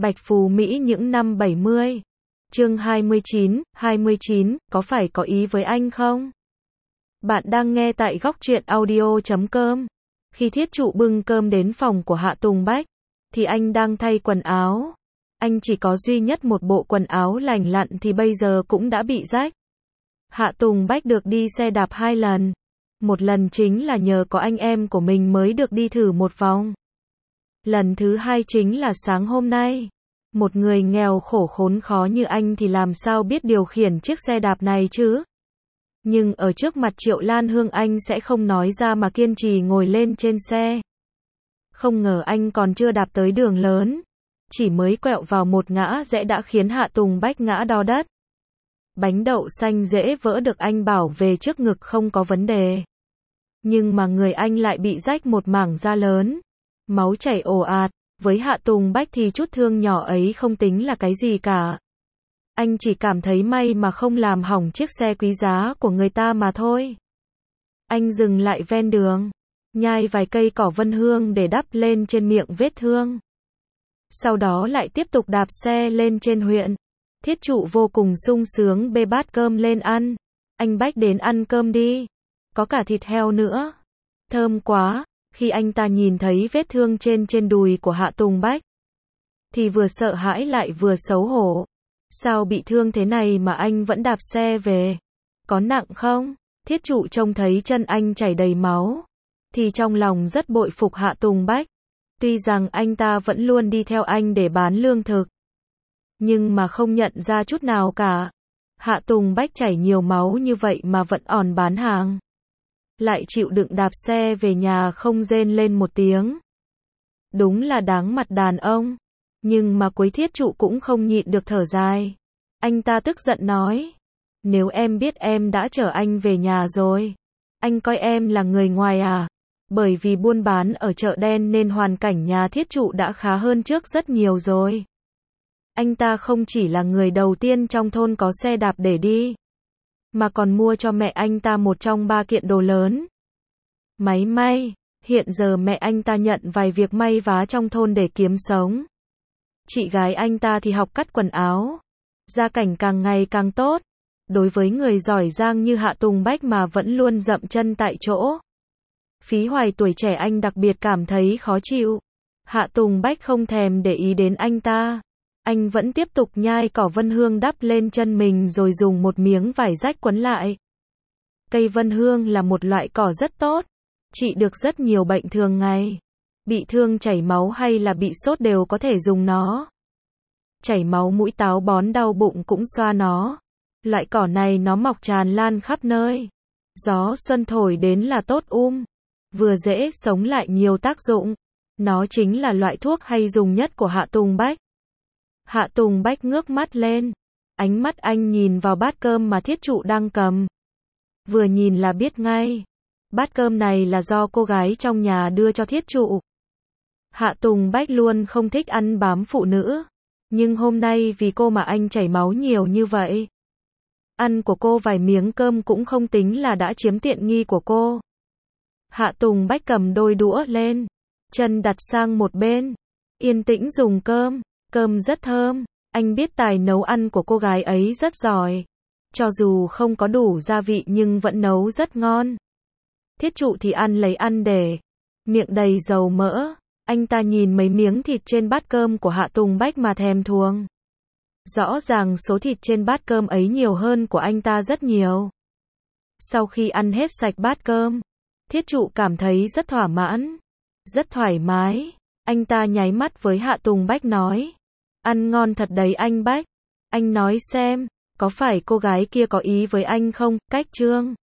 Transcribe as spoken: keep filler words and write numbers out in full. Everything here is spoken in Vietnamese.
Bạch Phú Mỹ những năm bảy mươi. Chương hai mươi chín, hai mươi chín, có phải có ý với anh không? Bạn đang nghe tại góc truyện audio chấm com. Khi Thiết Trụ bưng cơm đến phòng của Hạ Tùng Bách, thì anh đang thay quần áo. Anh chỉ có duy nhất một bộ quần áo lành lặn thì bây giờ cũng đã bị rách. Hạ Tùng Bách được đi xe đạp hai lần. Một lần chính là nhờ có anh em của mình mới được đi thử một vòng. Lần thứ hai chính là sáng hôm nay. Một người nghèo khổ khốn khó như anh thì làm sao biết điều khiển chiếc xe đạp này chứ? Nhưng ở trước mặt Triệu Lan Hương anh sẽ không nói ra mà kiên trì ngồi lên trên xe. Không ngờ anh còn chưa đạp tới đường lớn. Chỉ mới quẹo vào một ngã rẽ đã khiến Hạ Tùng Bách ngã đo đất. Bánh đậu xanh dễ vỡ được anh bảo về trước ngực không có vấn đề. Nhưng mà người anh lại bị rách một mảng da lớn. Máu chảy ồ ạt. Với Hạ Tùng Bách thì chút thương nhỏ ấy không tính là cái gì cả. Anh chỉ cảm thấy may mà không làm hỏng chiếc xe quý giá của người ta mà thôi. Anh dừng lại ven đường, nhai vài cây cỏ vân hương để đắp lên trên miệng vết thương. Sau đó lại tiếp tục đạp xe lên trên huyện. Thiết Trụ vô cùng sung sướng bê bát cơm lên ăn. Anh Bách đến ăn cơm đi. Có cả thịt heo nữa. Thơm quá. Khi anh ta nhìn thấy vết thương trên trên đùi của Hạ Tùng Bách, thì vừa sợ hãi lại vừa xấu hổ. Sao bị thương thế này mà anh vẫn đạp xe về? Có nặng không? Thiết Trụ trông thấy chân anh chảy đầy máu, thì trong lòng rất bội phục Hạ Tùng Bách. Tuy rằng anh ta vẫn luôn đi theo anh để bán lương thực, nhưng mà không nhận ra chút nào cả. Hạ Tùng Bách chảy nhiều máu như vậy mà vẫn òn bán hàng. Lại chịu đựng đạp xe về nhà không rên lên một tiếng. Đúng là đáng mặt đàn ông. Nhưng mà Quế Thiết Trụ cũng không nhịn được thở dài. Anh ta tức giận nói. Nếu em biết em đã chở anh về nhà rồi, anh coi em là người ngoài à? Bởi vì buôn bán ở chợ đen nên hoàn cảnh nhà Thiết Trụ đã khá hơn trước rất nhiều rồi. Anh ta không chỉ là người đầu tiên trong thôn có xe đạp để đi, mà còn mua cho mẹ anh ta một trong ba kiện đồ lớn. Máy may, hiện giờ mẹ anh ta nhận vài việc may vá trong thôn để kiếm sống. Chị gái anh ta thì học cắt quần áo. Gia cảnh càng ngày càng tốt. Đối với người giỏi giang như Hạ Tùng Bách mà vẫn luôn dậm chân tại chỗ, phí hoài tuổi trẻ anh đặc biệt cảm thấy khó chịu. Hạ Tùng Bách không thèm để ý đến anh ta. Anh vẫn tiếp tục nhai cỏ vân hương đắp lên chân mình rồi dùng một miếng vải rách quấn lại. Cây vân hương là một loại cỏ rất tốt, trị được rất nhiều bệnh thường ngày. Bị thương chảy máu hay là bị sốt đều có thể dùng nó. Chảy máu mũi táo bón đau bụng cũng xoa nó. Loại cỏ này nó mọc tràn lan khắp nơi. Gió xuân thổi đến là tốt um. Vừa dễ sống lại nhiều tác dụng. Nó chính là loại thuốc hay dùng nhất của Hạ Tùng Bách. Hạ Tùng Bách ngước mắt lên. Ánh mắt anh nhìn vào bát cơm mà Thiết Trụ đang cầm. Vừa nhìn là biết ngay. Bát cơm này là do cô gái trong nhà đưa cho Thiết Trụ. Hạ Tùng Bách luôn không thích ăn bám phụ nữ. Nhưng hôm nay vì cô mà anh chảy máu nhiều như vậy. Ăn của cô vài miếng cơm cũng không tính là đã chiếm tiện nghi của cô. Hạ Tùng Bách cầm đôi đũa lên. Chân đặt sang một bên. Yên tĩnh dùng cơm. Cơm rất thơm. Anh biết tài nấu ăn của cô gái ấy rất giỏi. Cho dù không có đủ gia vị nhưng vẫn nấu rất ngon. Thiết Trụ thì ăn lấy ăn để. Miệng đầy dầu mỡ. Anh ta nhìn mấy miếng thịt trên bát cơm của Hạ Tùng Bách mà thèm thuồng. Rõ ràng số thịt trên bát cơm ấy nhiều hơn của anh ta rất nhiều. Sau khi ăn hết sạch bát cơm, Thiết Trụ cảm thấy rất thỏa mãn, rất thoải mái. Anh ta nháy mắt với Hạ Tùng Bách nói. Ăn ngon thật đấy anh Bách. Anh nói xem, có phải cô gái kia có ý với anh không? Cách Trương.